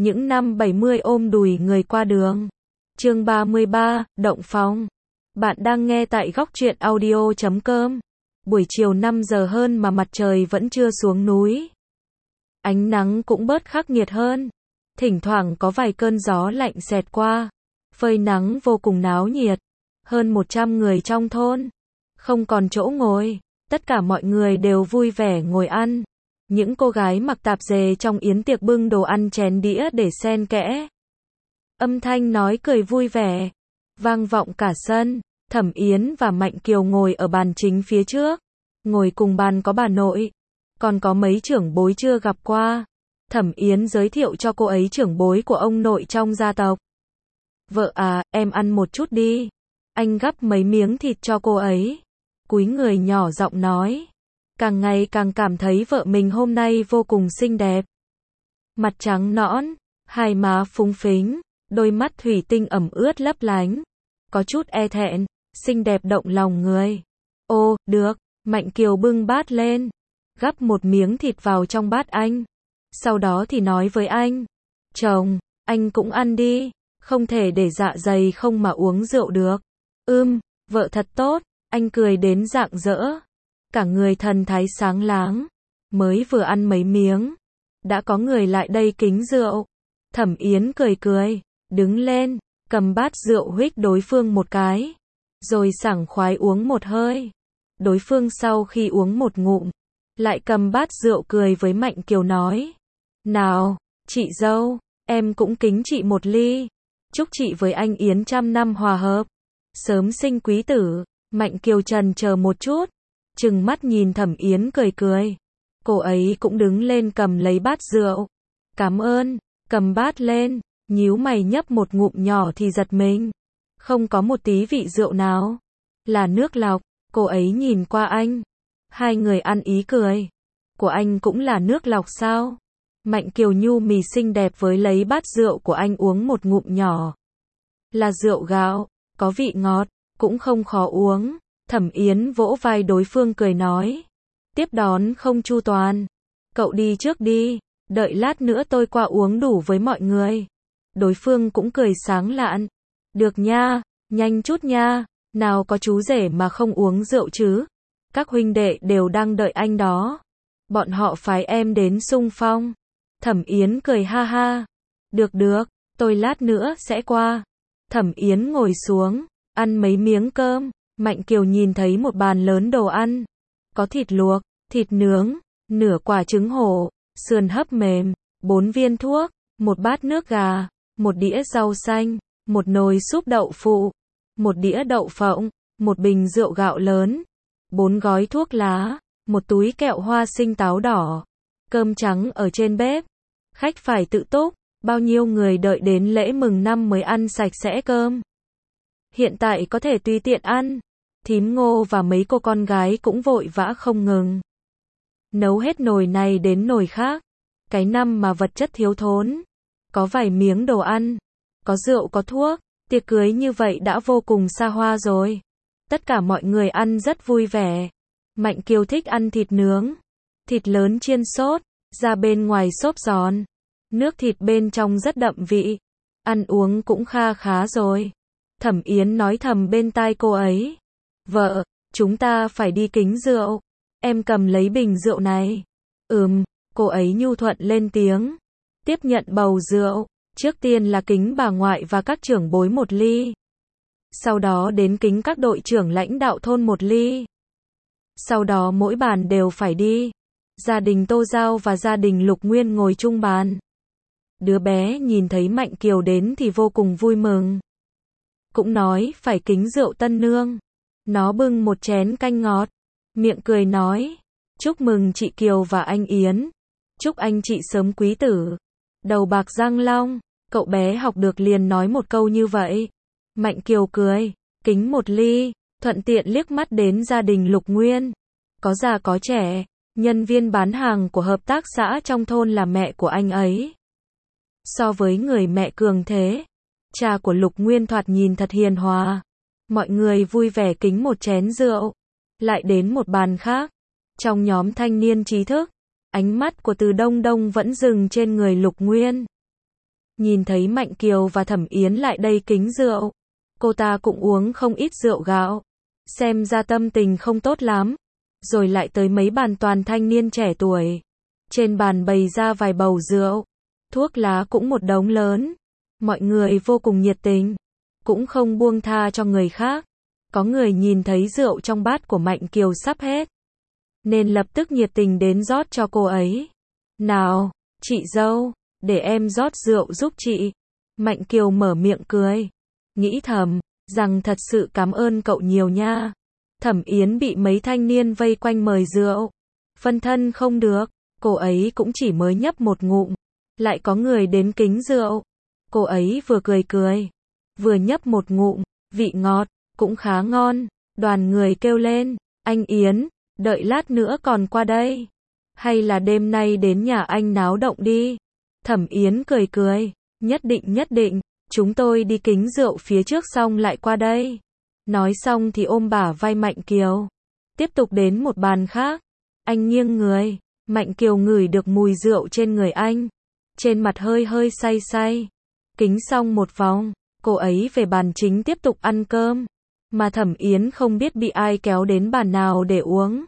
những năm 70 ôm đùi người qua đường. Chương 33, Động Phòng. Bạn đang nghe tại góc truyện audio.com. Buổi chiều 5 giờ hơn mà mặt trời vẫn chưa xuống núi. Ánh nắng cũng bớt khắc nghiệt hơn. Thỉnh thoảng có vài cơn gió lạnh xẹt qua. Phơi nắng vô cùng náo nhiệt. Hơn 100 người trong thôn. Không còn chỗ ngồi. Tất cả mọi người đều vui vẻ ngồi ăn. Những cô gái mặc tạp dề trong yến tiệc bưng đồ ăn chén đĩa để xen kẽ. Âm thanh nói cười vui vẻ, vang vọng cả sân. Thẩm Yến và Mạnh Kiều ngồi ở bàn chính phía trước. Ngồi cùng bàn có bà nội. Còn có mấy trưởng bối chưa gặp qua. Thẩm Yến giới thiệu cho cô ấy trưởng bối của ông nội trong gia tộc. Vợ à, em ăn một chút đi. Anh gắp mấy miếng thịt cho cô ấy. Cúi người nhỏ giọng nói. Càng ngày càng cảm thấy vợ mình hôm nay vô cùng xinh đẹp. Mặt trắng nõn, hai má phúng phính, đôi mắt thủy tinh ẩm ướt lấp lánh. Có chút e thẹn, xinh đẹp động lòng người. Ô, được, Mạnh Kiều bưng bát lên. Gắp một miếng thịt vào trong bát anh. Sau đó thì nói với anh. Chồng, anh cũng ăn đi, không thể để dạ dày không mà uống rượu được. Vợ thật tốt, anh cười đến rạng rỡ. Cả người thần thái sáng láng. Mới vừa ăn mấy miếng. Đã có người lại đây kính rượu. Thẩm Yến cười cười. Đứng lên. Cầm bát rượu huých đối phương một cái. Rồi sảng khoái uống một hơi. Đối phương sau khi uống một ngụm. Lại cầm bát rượu cười với Mạnh Kiều nói. Nào, chị dâu. Em cũng kính chị một ly. Chúc chị với anh Yến trăm năm hòa hợp. Sớm sinh quý tử. Mạnh Kiều chần chờ một chút. Trừng mắt nhìn Thẩm Yến cười cười. Cô ấy cũng đứng lên cầm lấy bát rượu. Cảm ơn, cầm bát lên, nhíu mày nhấp một ngụm nhỏ thì giật mình. Không có một tí vị rượu nào. Là nước lọc, cô ấy nhìn qua anh. Hai người ăn ý cười. Của anh cũng là nước lọc sao? Mạnh Kiều nhu mì xinh đẹp với lấy bát rượu của anh uống một ngụm nhỏ. Là rượu gạo, có vị ngọt, cũng không khó uống. Thẩm Yến vỗ vai đối phương cười nói. Tiếp đón không chu toàn. Cậu đi trước đi, đợi lát nữa tôi qua uống đủ với mọi người. Đối phương cũng cười sáng lạn. Được nha, nhanh chút nha, nào có chú rể mà không uống rượu chứ. Các huynh đệ đều đang đợi anh đó. Bọn họ phái em đến xung phong. Thẩm Yến cười ha ha. Được được, tôi lát nữa sẽ qua. Thẩm Yến ngồi xuống, ăn mấy miếng cơm. Mạnh Kiều nhìn thấy một bàn lớn đồ ăn. Có thịt luộc, thịt nướng, nửa quả trứng hổ, sườn hấp mềm, 4 viên thuốc, một bát nước gà, một đĩa rau xanh, một nồi súp đậu phụ, một đĩa đậu phộng, một bình rượu gạo lớn, 4 gói thuốc lá, một túi kẹo hoa sinh táo đỏ. Cơm trắng ở trên bếp. Khách phải tự túc, bao nhiêu người đợi đến lễ mừng năm mới ăn sạch sẽ cơm. Hiện tại có thể tùy tiện ăn. Thím Ngô và mấy cô con gái cũng vội vã không ngừng. Nấu hết nồi này đến nồi khác. Cái năm mà vật chất thiếu thốn. Có vài miếng đồ ăn. Có rượu có thuốc. Tiệc cưới như vậy đã vô cùng xa hoa rồi. Tất cả mọi người ăn rất vui vẻ. Mạnh Kiều thích ăn thịt nướng. Thịt lớn chiên sốt. Da bên ngoài xốp giòn. Nước thịt bên trong rất đậm vị. Ăn uống cũng kha khá rồi. Thẩm Yến nói thầm bên tai cô ấy. Vợ, chúng ta phải đi kính rượu. Em cầm lấy bình rượu này. Cô ấy nhu thuận lên tiếng. Tiếp nhận bầu rượu. Trước tiên là kính bà ngoại và các trưởng bối một ly. Sau đó đến kính các đội trưởng lãnh đạo thôn một ly. Sau đó mỗi bàn đều phải đi. Gia đình Tô Giao và gia đình Lục Nguyên ngồi chung bàn. Đứa bé nhìn thấy Mạnh Kiều đến thì vô cùng vui mừng. Cũng nói phải kính rượu tân nương. Nó bưng một chén canh ngọt. Miệng cười nói. Chúc mừng chị Kiều và anh Yến. Chúc anh chị sớm quý tử. Đầu bạc răng long. Cậu bé học được liền nói một câu như vậy. Mạnh Kiều cười. Kính một ly. Thuận tiện liếc mắt đến gia đình Lục Nguyên. Có già có trẻ. Nhân viên bán hàng của hợp tác xã trong thôn là mẹ của anh ấy. So với người mẹ cường thế. Cha của Lục Nguyên thoạt nhìn thật hiền hòa. Mọi người vui vẻ kính một chén rượu. Lại đến một bàn khác. Trong nhóm thanh niên trí thức. Ánh mắt của Từ Đông Đông vẫn dừng trên người Lục Nguyên. Nhìn thấy Mạnh Kiều và Thẩm Yến lại đây kính rượu, cô ta cũng uống không ít rượu gạo, xem ra tâm tình không tốt lắm. Rồi lại tới mấy bàn toàn thanh niên trẻ tuổi. Trên bàn bày ra vài bầu rượu, thuốc lá cũng một đống lớn. Mọi người vô cùng nhiệt tình, cũng không buông tha cho người khác. Có người nhìn thấy rượu trong bát của Mạnh Kiều sắp hết, nên lập tức nhiệt tình đến rót cho cô ấy. Nào, chị dâu, để em rót rượu giúp chị. Mạnh Kiều mở miệng cười, nghĩ thầm, rằng thật sự cảm ơn cậu nhiều nha. Thẩm Yến bị mấy thanh niên vây quanh mời rượu, phân thân không được, cô ấy cũng chỉ mới nhấp một ngụm, lại có người đến kính rượu. Cô ấy vừa cười cười, vừa nhấp một ngụm, vị ngọt, cũng khá ngon. Đoàn người kêu lên, anh Yến, đợi lát nữa còn qua đây. Hay là đêm nay đến nhà anh náo động đi. Thẩm Yến cười cười, nhất định, chúng tôi đi kính rượu phía trước xong lại qua đây. Nói xong thì ôm bả vai Mạnh Kiều, tiếp tục đến một bàn khác. Anh nghiêng người, Mạnh Kiều ngửi được mùi rượu trên người anh, trên mặt hơi hơi say say. Kính xong một vòng, cô ấy về bàn chính tiếp tục ăn cơm, mà Thẩm Yến không biết bị ai kéo đến bàn nào để uống.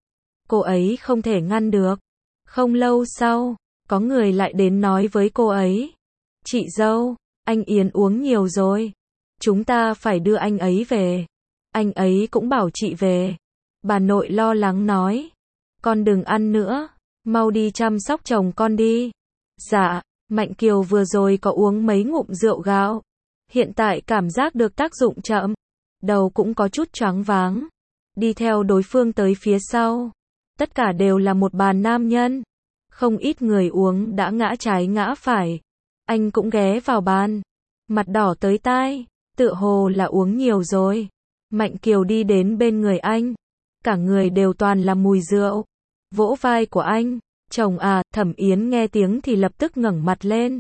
Cô ấy không thể ngăn được. Không lâu sau, có người lại đến nói với cô ấy, chị dâu, anh Yến uống nhiều rồi, chúng ta phải đưa anh ấy về. Anh ấy cũng bảo chị về. Bà nội lo lắng nói, con đừng ăn nữa, mau đi chăm sóc chồng con đi. Dạ, Mạnh Kiều vừa rồi có uống mấy ngụm rượu gạo, hiện tại cảm giác được tác dụng chậm, đầu cũng có chút choáng váng. Đi theo đối phương tới phía sau, tất cả đều là một bàn nam nhân, không ít người uống đã ngã trái ngã phải. Anh cũng ghé vào bàn, mặt đỏ tới tai, tựa hồ là uống nhiều rồi. Mạnh Kiều đi đến bên người anh, cả người đều toàn là mùi rượu, vỗ vai của anh, chồng à. Thẩm Yến nghe tiếng thì lập tức ngẩng mặt lên,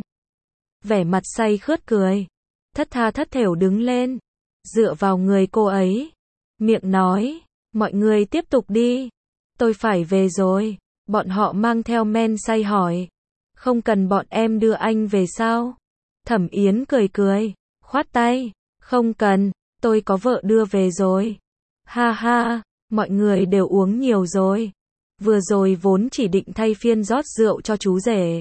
vẻ mặt say khướt cười, thất tha thất thểu đứng lên, dựa vào người cô ấy, miệng nói, mọi người tiếp tục đi, tôi phải về rồi. Bọn họ mang theo men say hỏi, không cần bọn em đưa anh về sao? Thẩm Yến cười cười, khoát tay, không cần, tôi có vợ đưa về rồi. Ha ha, mọi người đều uống nhiều rồi. Vừa rồi vốn chỉ định thay phiên rót rượu cho chú rể,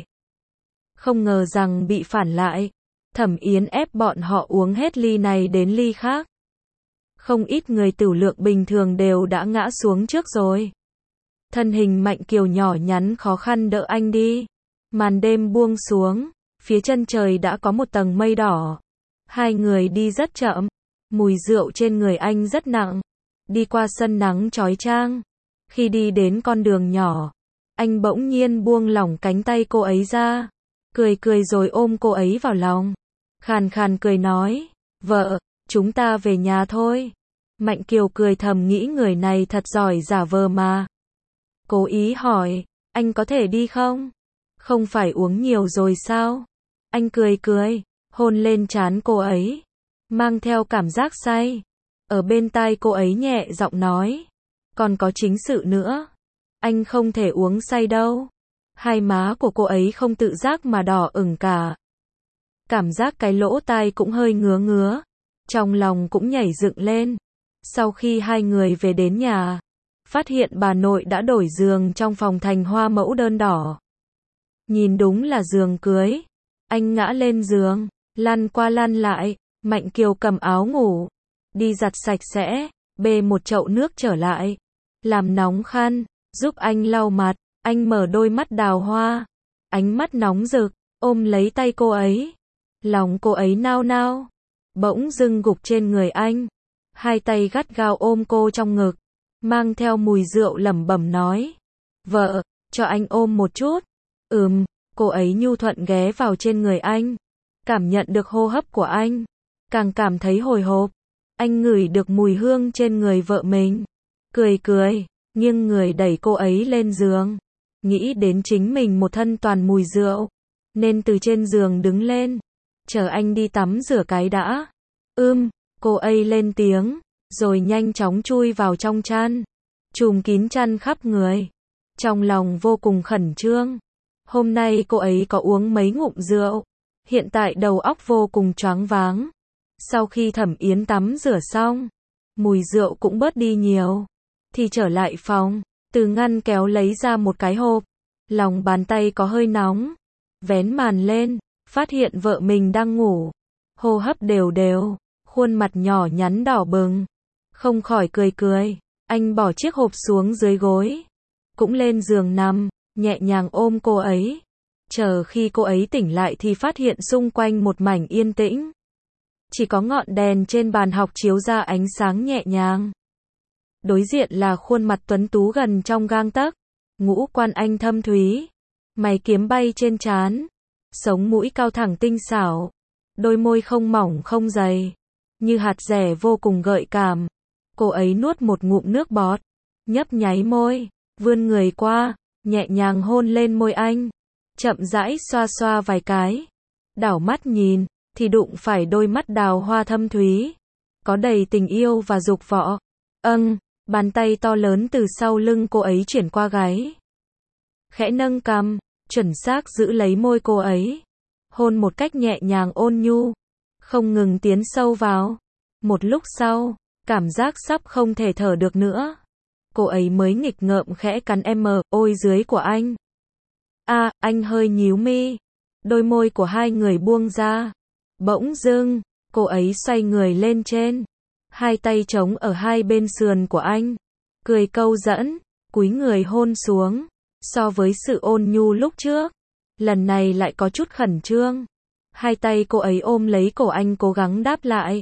không ngờ rằng bị phản lại. Thẩm Yến ép bọn họ uống hết ly này đến ly khác. Không ít người tửu lượng bình thường đều đã ngã xuống trước rồi. Thân hình Mạnh Kiều nhỏ nhắn khó khăn đỡ anh đi. Màn đêm buông xuống, phía chân trời đã có một tầng mây đỏ. Hai người đi rất chậm, mùi rượu trên người anh rất nặng. Đi qua sân nắng chói chang, khi đi đến con đường nhỏ, anh bỗng nhiên buông lỏng cánh tay cô ấy ra, cười cười rồi ôm cô ấy vào lòng, khàn khàn cười nói, vợ, chúng ta về nhà thôi. Mạnh Kiều cười thầm nghĩ người này thật giỏi giả vờ mà. Cố ý hỏi, anh có thể đi không? Không phải uống nhiều rồi sao? Anh cười cười, hôn lên trán cô ấy, mang theo cảm giác say. Ở bên tai cô ấy nhẹ giọng nói, còn có chính sự nữa. Anh không thể uống say đâu. Hai má của cô ấy không tự giác mà đỏ ửng cả. Cảm giác cái lỗ tai cũng hơi ngứa ngứa. Trong lòng cũng nhảy dựng lên. Sau khi hai người về đến nhà, phát hiện bà nội đã đổi giường trong phòng thành hoa mẫu đơn đỏ. Nhìn đúng là giường cưới. Anh ngã lên giường, lăn qua lăn lại. Mạnh Kiều cầm áo ngủ, đi giặt sạch sẽ, bê một chậu nước trở lại, làm nóng khăn, giúp anh lau mặt. Anh mở đôi mắt đào hoa, ánh mắt nóng rực, ôm lấy tay cô ấy. Lòng cô ấy nao nao, bỗng dưng gục trên người anh. Hai tay gắt gao ôm cô trong ngực, mang theo mùi rượu lẩm bẩm nói, vợ, cho anh ôm một chút. Cô ấy nhu thuận ghé vào trên người anh, cảm nhận được hô hấp của anh, càng cảm thấy hồi hộp. Anh ngửi được mùi hương trên người vợ mình, cười cười, nghiêng người đẩy cô ấy lên giường. Nghĩ đến chính mình một thân toàn mùi rượu, nên từ trên giường đứng lên, chờ anh đi tắm rửa cái đã. Cô ấy lên tiếng, rồi nhanh chóng chui vào trong chăn, trùm kín chăn khắp người. Trong lòng vô cùng khẩn trương. Hôm nay cô ấy có uống mấy ngụm rượu, hiện tại đầu óc vô cùng choáng váng. Sau khi Thẩm Yến tắm rửa xong, mùi rượu cũng bớt đi nhiều, thì trở lại phòng, từ ngăn kéo lấy ra một cái hộp, lòng bàn tay có hơi nóng, vén màn lên, phát hiện vợ mình đang ngủ, hô hấp đều đều, khuôn mặt nhỏ nhắn đỏ bừng, không khỏi cười cười. Anh bỏ chiếc hộp xuống dưới gối, cũng lên giường nằm, nhẹ nhàng ôm cô ấy. Chờ khi cô ấy tỉnh lại thì phát hiện xung quanh một mảnh yên tĩnh. Chỉ có ngọn đèn trên bàn học chiếu ra ánh sáng nhẹ nhàng. Đối diện là khuôn mặt tuấn tú gần trong gang tấc, ngũ quan anh thâm thúy, mày kiếm bay trên trán, sống mũi cao thẳng tinh xảo, đôi môi không mỏng không dày, như hạt dẻ vô cùng gợi cảm. Cô ấy nuốt một ngụm nước bọt, nhấp nháy môi, vươn người qua, nhẹ nhàng hôn lên môi anh, chậm rãi xoa xoa vài cái. Đảo mắt nhìn, thì đụng phải đôi mắt đào hoa thâm thúy, có đầy tình yêu và dục vọng. Bàn tay to lớn từ sau lưng cô ấy chuyển qua gáy, khẽ nâng cằm, chuẩn xác giữ lấy môi cô ấy, hôn một cách nhẹ nhàng ôn nhu, không ngừng tiến sâu vào. Một lúc sau, cảm giác sắp không thể thở được nữa, cô ấy mới nghịch ngợm khẽ cắn ôi dưới của anh. Anh hơi nhíu mi, đôi môi của hai người buông ra. Bỗng dưng, cô ấy xoay người lên trên, hai tay chống ở hai bên sườn của anh, cười câu dẫn, cúi người hôn xuống. So với sự ôn nhu lúc trước, lần này lại có chút khẩn trương. Hai tay cô ấy ôm lấy cổ anh cố gắng đáp lại.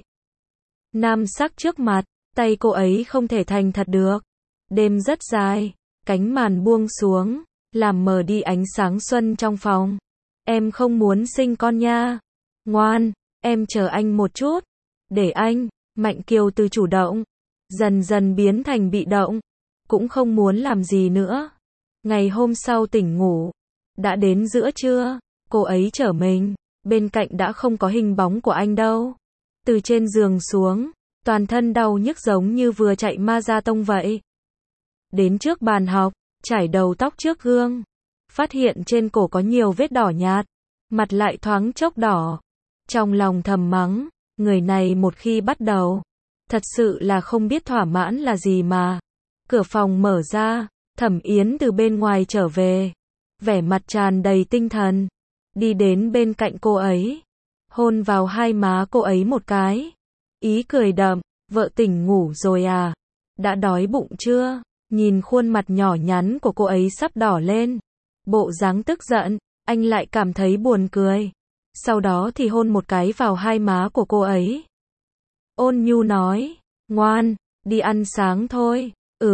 Nam sắc trước mặt, tay cô ấy không thể thành thật được. Đêm rất dài, cánh màn buông xuống, làm mờ đi ánh sáng xuân trong phòng. Em không muốn sinh con nha. Ngoan, em chờ anh một chút. Để anh. Mạnh Kiều từ chủ động, dần dần biến thành bị động, cũng không muốn làm gì nữa. Ngày hôm sau tỉnh ngủ, đã đến giữa trưa, cô ấy trở mình, bên cạnh đã không có hình bóng của anh đâu. Từ trên giường xuống, toàn thân đau nhức giống như vừa chạy marathon vậy. Đến trước bàn học, chải đầu tóc trước gương, phát hiện trên cổ có nhiều vết đỏ nhạt, mặt lại thoáng chốc đỏ. Trong lòng thầm mắng, người này một khi bắt đầu, thật sự là không biết thỏa mãn là gì mà. Cửa phòng mở ra, Thẩm Yến từ bên ngoài trở về, vẻ mặt tràn đầy tinh thần, đi đến bên cạnh cô ấy, hôn vào hai má cô ấy một cái, ý cười đậm, vợ tỉnh ngủ rồi à, đã đói bụng chưa? Nhìn khuôn mặt nhỏ nhắn của cô ấy sắp đỏ lên, bộ dáng tức giận, anh lại cảm thấy buồn cười. Sau đó thì hôn một cái vào hai má của cô ấy. Ôn nhu nói, ngoan, đi ăn sáng thôi.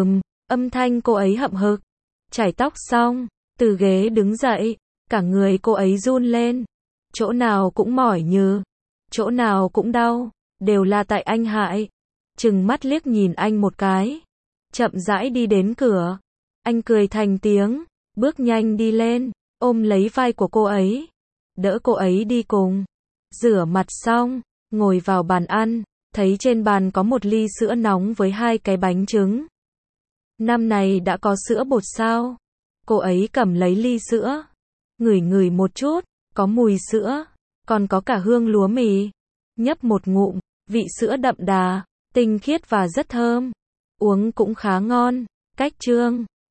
Âm thanh cô ấy hậm hực. Chải tóc xong, từ ghế đứng dậy, cả người cô ấy run lên. Chỗ nào cũng mỏi nhừ, chỗ nào cũng đau, đều là tại anh hại. Trừng mắt liếc nhìn anh một cái, chậm rãi đi đến cửa. Anh cười thành tiếng, bước nhanh đi lên, ôm lấy vai của cô ấy, đỡ cô ấy đi cùng. Rửa mặt xong, ngồi vào bàn ăn, thấy trên bàn có một ly sữa nóng với hai cái bánh trứng. Năm này đã có sữa bột sao? Cô ấy cầm lấy ly sữa, ngửi ngửi một chút, có mùi sữa, còn có cả hương lúa mì. Nhấp một ngụm, vị sữa đậm đà, tinh khiết và rất thơm. Uống cũng khá ngon. Cách chương